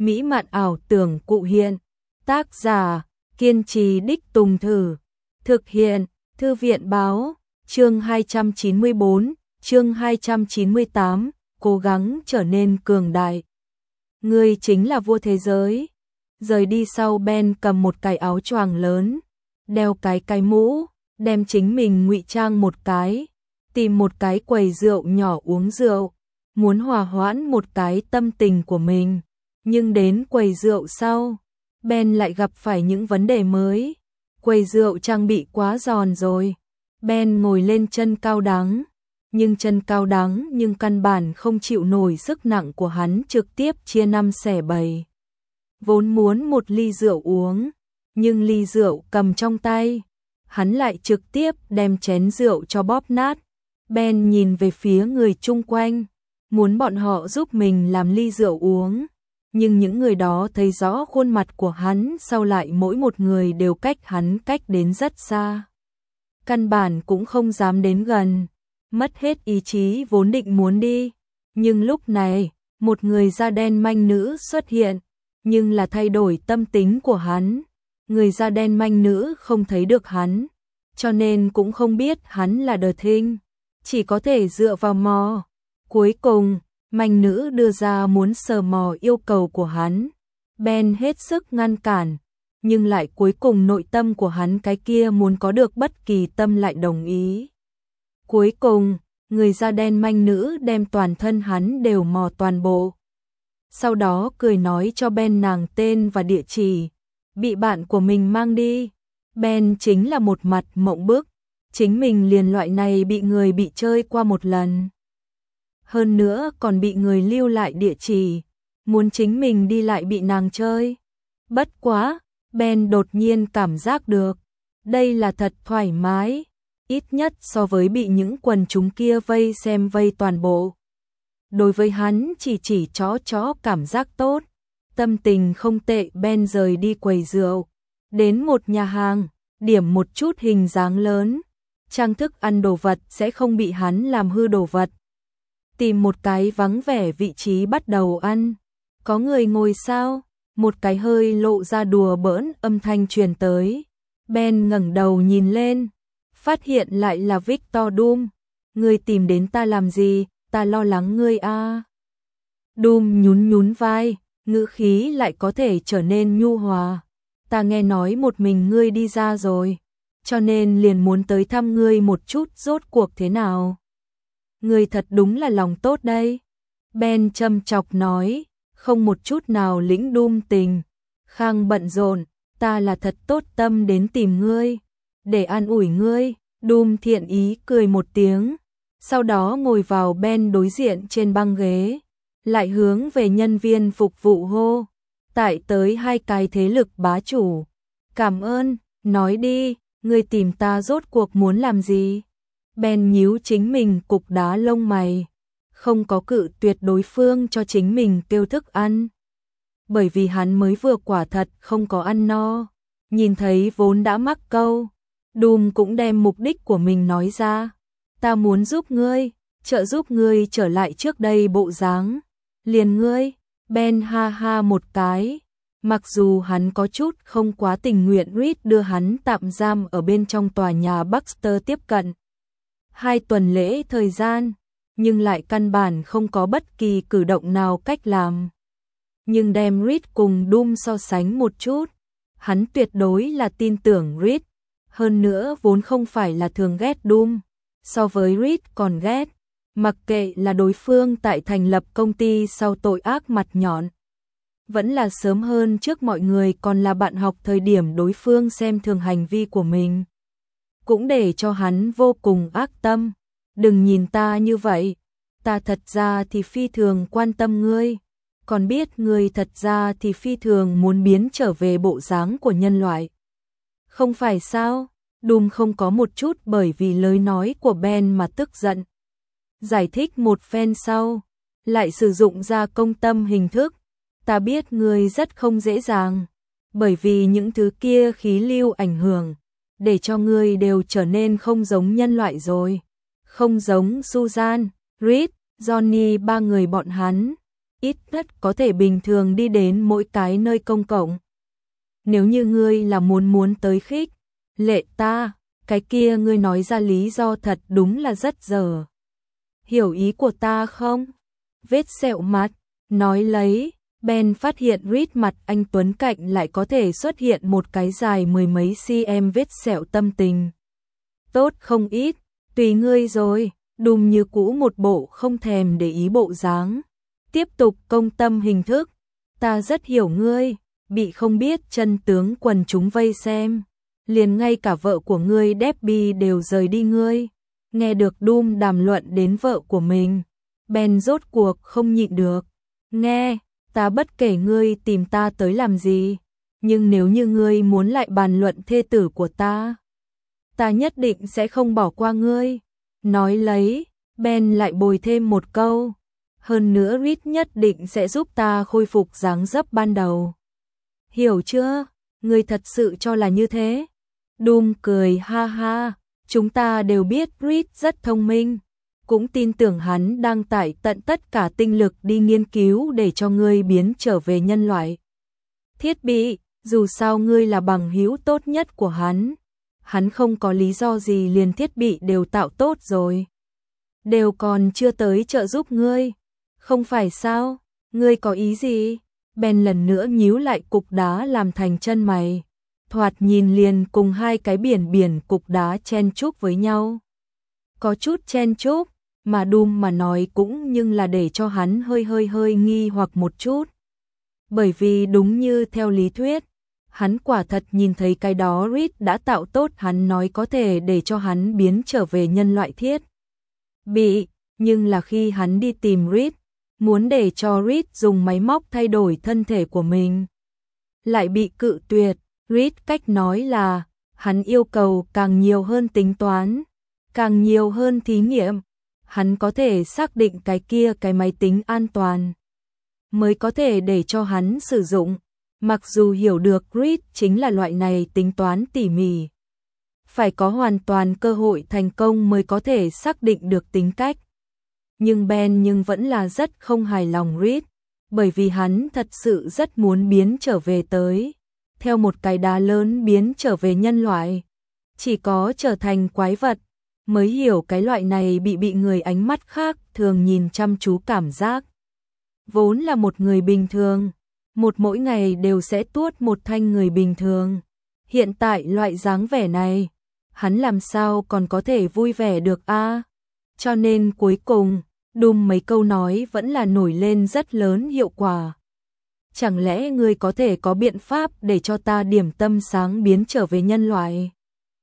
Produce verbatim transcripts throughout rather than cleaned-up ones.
mỹ mạn ảo tưởng cụ hiện. Tác giả, kiên trì đích tùng thử. Thực hiện, Thư viện báo, chương hai trăm chín mươi bốn, chương hai trăm chín mươi tám, cố gắng trở nên cường đại. Ngươi chính là vua thế giới. Rời đi sau Ben cầm một cái áo choàng lớn, đeo cái cái mũ, đem chính mình ngụy trang một cái, tìm một cái quầy rượu nhỏ uống rượu, muốn hòa hoãn một cái tâm tình của mình. Nhưng đến quầy rượu sau, Ben lại gặp phải những vấn đề mới. Quầy rượu trang bị quá giòn rồi. Ben ngồi lên chân cao đắng, nhưng chân cao đắng nhưng căn bản không chịu nổi sức nặng của hắn, trực tiếp chia năm xẻ bảy. Vốn muốn một ly rượu uống, nhưng ly rượu cầm trong tay, hắn lại trực tiếp đem chén rượu cho bóp nát. Ben nhìn về phía người chung quanh, muốn bọn họ giúp mình làm ly rượu uống, nhưng những người đó thấy rõ khuôn mặt của hắn, sau lại mỗi một người đều cách hắn cách đến rất xa. Căn bản cũng không dám đến gần, mất hết ý chí vốn định muốn đi. Nhưng lúc này, một người da đen manh nữ xuất hiện, nhưng là thay đổi tâm tính của hắn. Người da đen manh nữ không thấy được hắn, cho nên cũng không biết hắn là The Thing, chỉ có thể dựa vào mò. Cuối cùng, manh nữ đưa ra muốn sờ mò yêu cầu của hắn. Ben hết sức ngăn cản, nhưng lại cuối cùng nội tâm của hắn cái kia muốn có được bất kỳ tâm lại đồng ý. Cuối cùng, người da đen manh nữ đem toàn thân hắn đều mò toàn bộ. Sau đó cười nói cho Ben nàng tên và địa chỉ, bị bạn của mình mang đi. Ben chính là một mặt mộng bức, chính mình liền loại này bị người bị chơi qua một lần. Hơn nữa còn bị người lưu lại địa chỉ, muốn chính mình đi lại bị nàng chơi. Bất quá, Ben đột nhiên cảm giác được, đây là thật thoải mái, ít nhất so với bị những quần chúng kia vây xem vây toàn bộ. Đối với hắn chỉ chỉ chó chó cảm giác tốt, tâm tình không tệ. Ben rời đi quầy rượu, đến một nhà hàng, điểm một chút hình dáng lớn, trang thức ăn đồ vật sẽ không bị hắn làm hư đồ vật. Tìm một cái vắng vẻ vị trí bắt đầu ăn. Có người ngồi sao? Một cái hơi lộ ra đùa bỡn âm thanh truyền tới. Ben ngẩng đầu nhìn lên, phát hiện lại là Victor Doom. Ngươi tìm đến ta làm gì? Ta lo lắng ngươi a. À. Doom nhún nhún vai, ngữ khí lại có thể trở nên nhu hòa. Ta nghe nói một mình ngươi đi ra rồi, cho nên liền muốn tới thăm ngươi một chút, rốt cuộc thế nào? Ngươi thật đúng là lòng tốt đây. Ben châm chọc nói, không một chút nào lĩnh Doom tình. Khang bận rộn, ta là thật tốt tâm đến tìm ngươi, để an ủi ngươi. Doom thiện ý cười một tiếng, sau đó ngồi vào Ben đối diện trên băng ghế, lại hướng về nhân viên phục vụ hô, tại tới hai cái thế lực bá chủ. Cảm ơn, nói đi, ngươi tìm ta rốt cuộc muốn làm gì? Ben nhíu chính mình cục đá lông mày, không có cự tuyệt đối phương cho chính mình kêu thức ăn, bởi vì hắn mới vừa quả thật không có ăn no. Nhìn thấy vốn đã mắc câu, Doom cũng đem mục đích của mình nói ra. Ta muốn giúp ngươi, trợ giúp ngươi trở lại trước đây bộ dáng. Liền ngươi? Ben ha ha một cái. Mặc dù hắn có chút không quá tình nguyện Reed đưa hắn tạm giam ở bên trong tòa nhà Baxter tiếp cận hai tuần lễ thời gian, nhưng lại căn bản không có bất kỳ cử động nào cách làm. Nhưng đem Reed cùng Doom so sánh một chút, hắn tuyệt đối là tin tưởng Reed. Hơn nữa vốn không phải là thường ghét Doom, so với Reed còn ghét. Mặc kệ là đối phương tại thành lập công ty sau tội ác mặt nhọn, vẫn là sớm hơn trước mọi người còn là bạn học thời điểm đối phương xem thường hành vi của mình, cũng để cho hắn vô cùng ác tâm. Đừng nhìn ta như vậy, ta thật ra thì phi thường quan tâm ngươi, còn biết ngươi thật ra thì phi thường muốn biến trở về bộ dáng của nhân loại. Không phải sao? Doom không có một chút bởi vì lời nói của Ben mà tức giận. Giải thích một phen sau, lại sử dụng ra công tâm hình thức. Ta biết ngươi rất không dễ dàng, bởi vì những thứ kia khí lưu ảnh hưởng, để cho ngươi đều trở nên không giống nhân loại rồi. Không giống Susan, Reed, Johnny ba người bọn hắn. ít nhất có thể bình thường đi đến mỗi cái nơi công cộng. Nếu như ngươi là muốn muốn tới khích lệ ta, cái kia ngươi nói ra lý do thật đúng là rất dở. Hiểu ý của ta không? Vết sẹo mặt, nói lấy, Ben phát hiện Reed mặt anh Tuấn cạnh lại có thể xuất hiện một cái dài mười mấy cm vết sẹo tâm tình. Tốt không ít, tùy ngươi rồi, Đùm như cũ một bộ không thèm để ý bộ dáng. Tiếp tục công tâm hình thức, ta rất hiểu ngươi, bị không biết chân tướng quần chúng vây xem. Liền ngay cả vợ của ngươi Debbie đều rời đi ngươi. Nghe được Đùm đàm luận đến vợ của mình, Ben rốt cuộc không nhịn được. Nghe, ta bất kể ngươi tìm ta tới làm gì, nhưng nếu như ngươi muốn lại bàn luận thê tử của ta, ta nhất định sẽ không bỏ qua ngươi. Nói lấy, Ben lại bồi thêm một câu. Hơn nữa Reed nhất định sẽ giúp ta khôi phục dáng dấp ban đầu. Hiểu chưa? Ngươi thật sự cho là như thế? Đùm cười ha ha. Chúng ta đều biết Reed rất thông minh. Cũng tin tưởng hắn đang tải tận tất cả tinh lực đi nghiên cứu để cho ngươi biến trở về nhân loại. Thiết bị, dù sao ngươi là bằng hữu tốt nhất của hắn. Hắn không có lý do gì liền thiết bị đều tạo tốt rồi. Đều còn chưa tới trợ giúp ngươi. Không phải sao? Ngươi có ý gì? Ben lần nữa nhíu lại cục đá làm thành chân mày. Thoạt nhìn liền cùng hai cái biển biển cục đá chen chúc với nhau. Có chút chen chúc, mà Đùm mà nói cũng nhưng là để cho hắn hơi hơi hơi nghi hoặc một chút. Bởi vì đúng như theo lý thuyết, hắn quả thật nhìn thấy cái đó Reed đã tạo tốt hắn nói có thể để cho hắn biến trở về nhân loại thiết bị, nhưng là khi hắn đi tìm Reed, muốn để cho Reed dùng máy móc thay đổi thân thể của mình, lại bị cự tuyệt. Reed cách nói là, hắn yêu cầu càng nhiều hơn tính toán, càng nhiều hơn thí nghiệm, hắn có thể xác định cái kia cái máy tính an toàn, mới có thể để cho hắn sử dụng. Mặc dù hiểu được Reed chính là loại này tính toán tỉ mỉ, phải có hoàn toàn cơ hội thành công mới có thể xác định được tính cách. Nhưng Ben nhưng vẫn là rất không hài lòng Reed, bởi vì hắn thật sự rất muốn biến trở về tới, theo một cái đá lớn biến trở về nhân loại. Chỉ có trở thành quái vật, mới hiểu cái loại này bị bị người ánh mắt khác thường nhìn chăm chú cảm giác. Vốn là một người bình thường, một mỗi ngày đều sẽ tuốt một thanh người bình thường. Hiện tại loại dáng vẻ này, hắn làm sao còn có thể vui vẻ được a? À? Cho nên cuối cùng, Đùm mấy câu nói vẫn là nổi lên rất lớn hiệu quả. Chẳng lẽ ngươi có thể có biện pháp để cho ta điểm tâm sáng biến trở về nhân loại?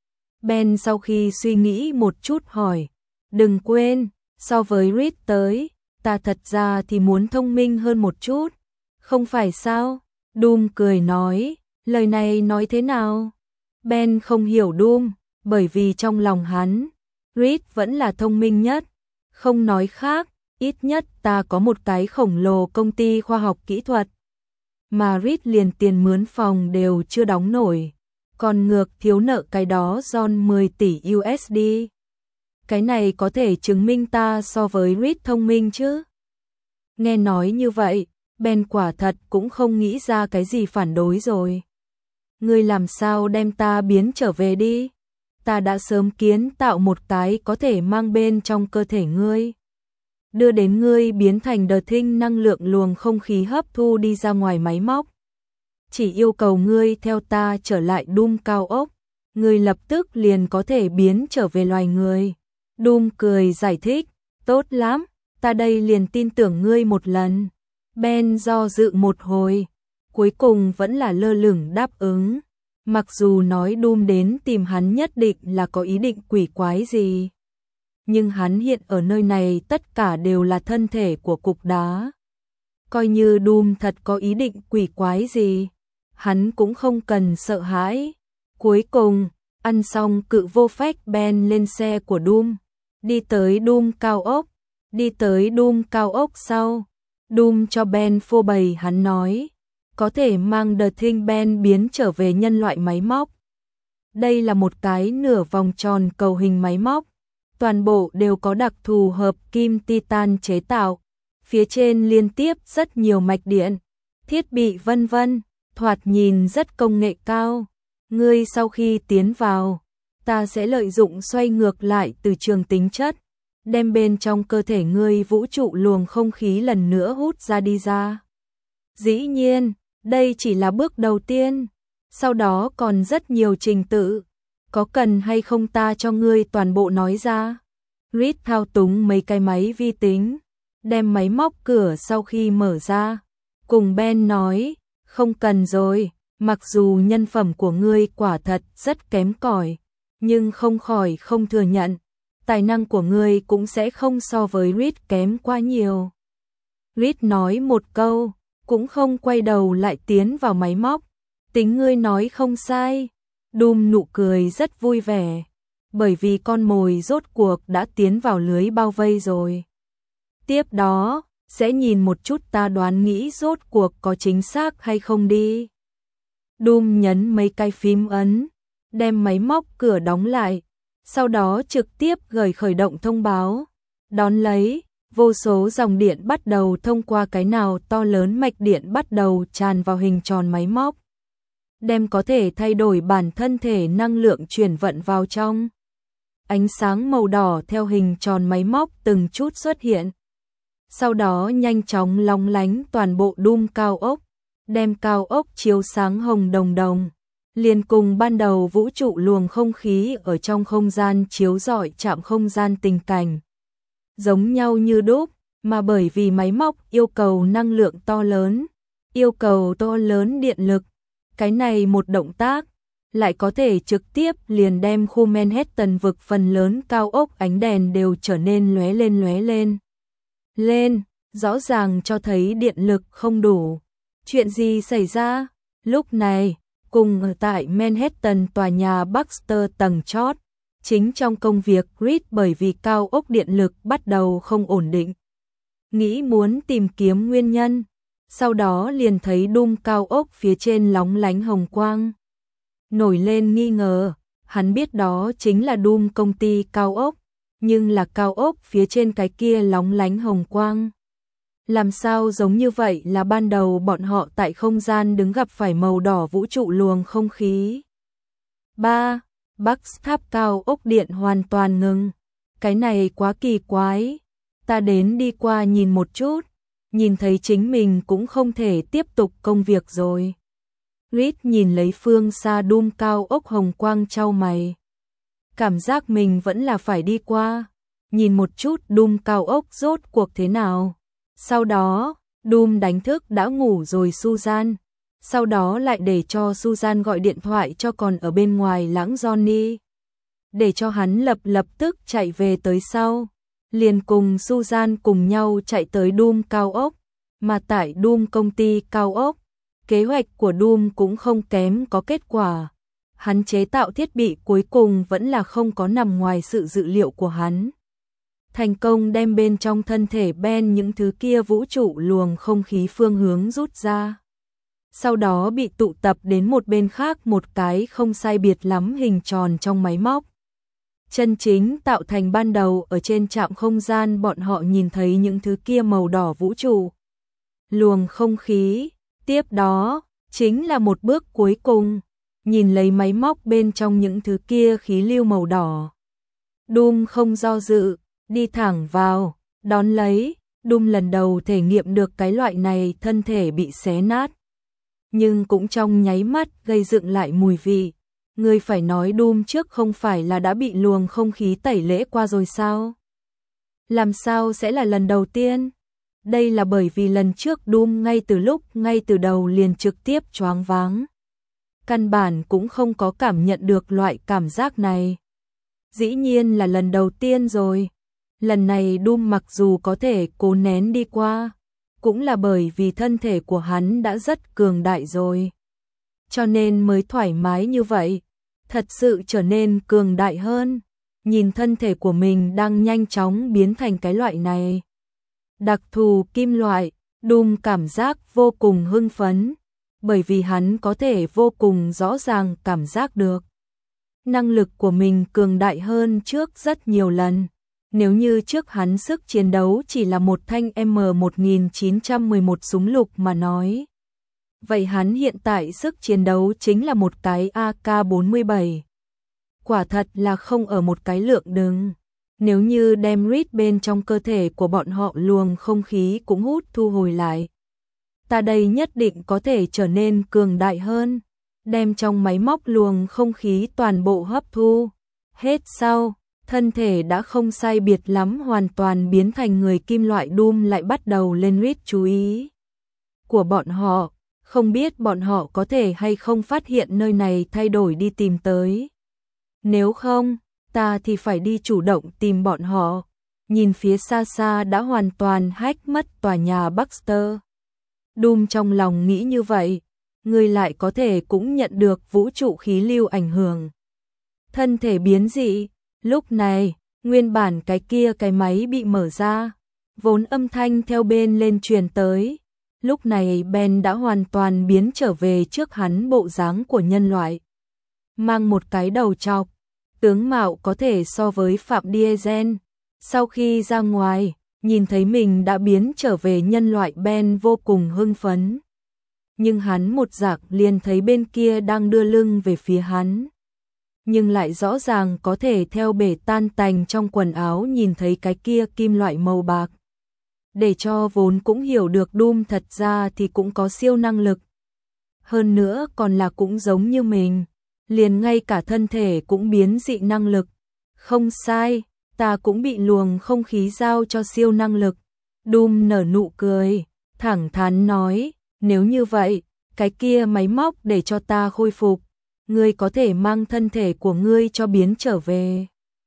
Ben sau khi suy nghĩ một chút hỏi, đừng quên, so với Reed tới, ta thật ra thì muốn thông minh hơn một chút. Không phải sao? Đùm cười nói, lời này nói thế nào? Ben không hiểu Đùm, bởi vì trong lòng hắn, Reed vẫn là thông minh nhất. Không nói khác, ít nhất ta có một cái khổng lồ công ty khoa học kỹ thuật. Mà Reed liền tiền mướn phòng đều chưa đóng nổi, còn ngược thiếu nợ cái đó John mười tỷ u ét đê. Cái này có thể chứng minh ta so với Reed thông minh chứ? Nghe nói như vậy, Ben quả thật cũng không nghĩ ra cái gì phản đối rồi. Ngươi làm sao đem ta biến trở về đi? Ta đã sớm kiến tạo một cái có thể mang bên trong cơ thể ngươi, đưa đến ngươi biến thành đờ thinh năng lượng luồng không khí hấp thu đi ra ngoài máy móc. Chỉ yêu cầu ngươi theo ta trở lại Đùm cao ốc, ngươi lập tức liền có thể biến trở về loài người. Đùm cười giải thích, tốt lắm, ta đây liền tin tưởng ngươi một lần. Ben do dự một hồi, cuối cùng vẫn là lơ lửng đáp ứng. Mặc dù nói Đùm đến tìm hắn nhất định là có ý định quỷ quái gì, nhưng hắn hiện ở nơi này tất cả đều là thân thể của cục đá. Coi như Đùm thật có ý định quỷ quái gì, hắn cũng không cần sợ hãi. Cuối cùng, ăn xong cự vô phách Ben lên xe của Đùm, đi tới Đùm cao ốc. Đi tới Đùm cao ốc sau, Đùm cho Ben phô bày hắn nói, có thể mang The Thing Ben biến trở về nhân loại máy móc. Đây là một cái nửa vòng tròn cầu hình máy móc, toàn bộ đều có đặc thù hợp kim titan chế tạo, phía trên liên tiếp rất nhiều mạch điện, thiết bị vân vân, thoạt nhìn rất công nghệ cao. Ngươi sau khi tiến vào, ta sẽ lợi dụng xoay ngược lại từ trường tính chất, đem bên trong cơ thể ngươi vũ trụ luồng không khí lần nữa hút ra đi ra. Dĩ nhiên, đây chỉ là bước đầu tiên, sau đó còn rất nhiều trình tự, có cần hay không ta cho ngươi toàn bộ nói ra. Reed thao túng mấy cái máy vi tính, đem máy móc cửa sau khi mở ra, cùng Ben nói, không cần rồi, mặc dù nhân phẩm của ngươi quả thật rất kém cỏi, nhưng không khỏi không thừa nhận, tài năng của ngươi cũng sẽ không so với Reed kém quá nhiều. Reed nói một câu, cũng không quay đầu lại tiến vào máy móc, tính ngươi nói không sai. Doom nụ cười rất vui vẻ, bởi vì con mồi rốt cuộc đã tiến vào lưới bao vây rồi. Tiếp đó, sẽ nhìn một chút ta đoán nghĩ rốt cuộc có chính xác hay không đi. Doom nhấn mấy cái phím ấn, đem máy móc cửa đóng lại, sau đó trực tiếp gửi khởi động thông báo. Đón lấy, vô số dòng điện bắt đầu thông qua cái nào to lớn mạch điện bắt đầu tràn vào hình tròn máy móc, đem có thể thay đổi bản thân thể năng lượng chuyển vận vào trong. Ánh sáng màu đỏ theo hình tròn máy móc từng chút xuất hiện, sau đó nhanh chóng lóng lánh toàn bộ Doom cao ốc, đem cao ốc chiếu sáng hồng đồng đồng, liền cùng ban đầu vũ trụ luồng không khí ở trong không gian chiếu rọi chạm không gian tình cảnh. Giống nhau như đúc, mà bởi vì máy móc yêu cầu năng lượng to lớn, yêu cầu to lớn điện lực, cái này một động tác, lại có thể trực tiếp liền đem khu Manhattan vực phần lớn cao ốc ánh đèn đều trở nên lóe lên lóe lên. Lên, rõ ràng cho thấy điện lực không đủ. Chuyện gì xảy ra? Lúc này, cùng ở tại Manhattan tòa nhà Baxter tầng chót, chính trong công việc Reed bởi vì cao ốc điện lực bắt đầu không ổn định. Nghĩ muốn tìm kiếm nguyên nhân, sau đó liền thấy Doom cao ốc phía trên lóng lánh hồng quang. Nổi lên nghi ngờ, hắn biết đó chính là Doom công ty cao ốc, nhưng là cao ốc phía trên cái kia lóng lánh hồng quang. Làm sao giống như vậy là ban đầu bọn họ tại không gian đứng gặp phải màu đỏ vũ trụ luồng không khí. ba. Bắc tháp cao ốc điện hoàn toàn ngừng. Cái này quá kỳ quái. Ta đến đi qua nhìn một chút, nhìn thấy chính mình cũng không thể tiếp tục công việc rồi. Reed nhìn lấy phương xa Doom cao ốc hồng quang chau mày. Cảm giác mình vẫn là phải đi qua, nhìn một chút Doom cao ốc rốt cuộc thế nào. Sau đó, Doom đánh thức đã ngủ rồi Susan, sau đó lại để cho Susan gọi điện thoại cho còn ở bên ngoài lãng Johnny, để cho hắn lập lập tức chạy về tới sau, liền cùng Susan cùng nhau chạy tới Doom cao ốc, mà tại Doom công ty cao ốc, kế hoạch của Doom cũng không kém có kết quả. Hắn chế tạo thiết bị cuối cùng vẫn là không có nằm ngoài sự dự liệu của hắn. Thành công đem bên trong thân thể Ben những thứ kia vũ trụ luồng không khí phương hướng rút ra. Sau đó bị tụ tập đến một bên khác một cái không sai biệt lắm hình tròn trong máy móc. Chân chính tạo thành ban đầu ở trên trạm không gian bọn họ nhìn thấy những thứ kia màu đỏ vũ trụ. Luồng không khí, tiếp đó, chính là một bước cuối cùng, nhìn lấy máy móc bên trong những thứ kia khí lưu màu đỏ. Doom không do dự, đi thẳng vào, đón lấy, Doom lần đầu thể nghiệm được cái loại này thân thể bị xé nát. Nhưng cũng trong nháy mắt gây dựng lại mùi vị. Người phải nói Doom trước không phải là đã bị luồng không khí tẩy lễ qua rồi sao? Làm sao sẽ là lần đầu tiên? Đây là bởi vì lần trước Doom ngay từ lúc ngay từ đầu liền trực tiếp choáng váng. Căn bản cũng không có cảm nhận được loại cảm giác này. Dĩ nhiên là lần đầu tiên rồi. Lần này Doom mặc dù có thể cố nén đi qua, cũng là bởi vì thân thể của hắn đã rất cường đại rồi. Cho nên mới thoải mái như vậy, thật sự trở nên cường đại hơn. Nhìn thân thể của mình đang nhanh chóng biến thành cái loại này. Đặc thù kim loại, Doom cảm giác vô cùng hưng phấn, bởi vì hắn có thể vô cùng rõ ràng cảm giác được. Năng lực của mình cường đại hơn trước rất nhiều lần. Nếu như trước hắn sức chiến đấu chỉ là một thanh M một nghìn chín trăm mười một súng lục mà nói, vậy hắn hiện tại sức chiến đấu chính là một cái A K bốn mươi bảy. Quả thật là không ở một cái lượng đứng. Nếu như đem rít bên trong cơ thể của bọn họ luồng không khí cũng hút thu hồi lại, ta đây nhất định có thể trở nên cường đại hơn. Đem trong máy móc luồng không khí toàn bộ hấp thu hết sau, thân thể đã không sai biệt lắm hoàn toàn biến thành người kim loại. Doom lại bắt đầu lên rít chú ý của bọn họ, không biết bọn họ có thể hay không phát hiện nơi này thay đổi đi tìm tới. Nếu không, ta thì phải đi chủ động tìm bọn họ. Nhìn phía xa xa đã hoàn toàn hack mất tòa nhà Baxter, Doom trong lòng nghĩ như vậy, người lại có thể cũng nhận được vũ trụ khí lưu ảnh hưởng. Thân thể biến dị, lúc này, nguyên bản cái kia cái máy bị mở ra, vốn âm thanh theo bên lên truyền tới. Lúc này Ben đã hoàn toàn biến trở về trước hắn bộ dáng của nhân loại. Mang một cái đầu trọc, tướng mạo có thể so với Phạm Diesel. Sau khi ra ngoài, nhìn thấy mình đã biến trở về nhân loại, Ben vô cùng hưng phấn. Nhưng hắn một giặc liền thấy bên kia đang đưa lưng về phía hắn. Nhưng lại rõ ràng có thể theo bể tan tành trong quần áo nhìn thấy cái kia kim loại màu bạc. Để cho vốn cũng hiểu được Doom thật ra thì cũng có siêu năng lực. Hơn nữa còn là cũng giống như mình, liền ngay cả thân thể cũng biến dị năng lực. Không sai, ta cũng bị luồng không khí giao cho siêu năng lực. Doom nở nụ cười, thẳng thắn nói, nếu như vậy, cái kia máy móc để cho ta khôi phục, ngươi có thể mang thân thể của ngươi cho biến trở về.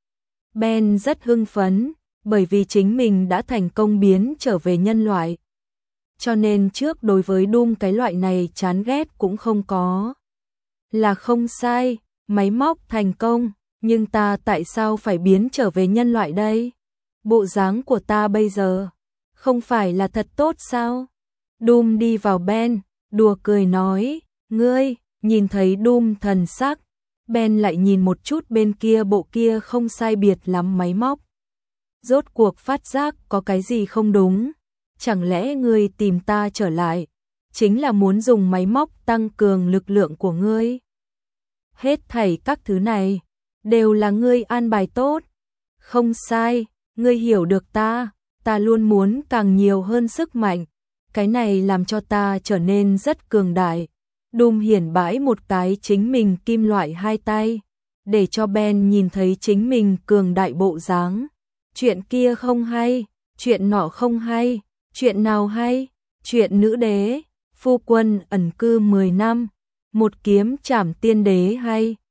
Ben rất hưng phấn, bởi vì chính mình đã thành công biến trở về nhân loại. Cho nên trước đối với Doom cái loại này chán ghét cũng không có. Là không sai, máy móc thành công, nhưng ta tại sao phải biến trở về nhân loại đây? Bộ dáng của ta bây giờ, không phải là thật tốt sao? Doom đi vào Ben, đùa cười nói, ngươi, nhìn thấy Doom thần sắc, Ben lại nhìn một chút bên kia bộ kia không sai biệt lắm máy móc. Rốt cuộc phát giác có cái gì không đúng, chẳng lẽ ngươi tìm ta trở lại, chính là muốn dùng máy móc tăng cường lực lượng của ngươi? Hết thảy các thứ này, đều là ngươi an bài tốt. Không sai, ngươi hiểu được ta, ta luôn muốn càng nhiều hơn sức mạnh, cái này làm cho ta trở nên rất cường đại. Doom hiển bãi một cái chính mình kim loại hai tay, để cho Ben nhìn thấy chính mình cường đại bộ dáng. Chuyện kia không hay, chuyện nọ không hay, chuyện nào hay? Chuyện nữ đế, phu quân ẩn cư mười năm, một kiếm trảm tiên đế hay?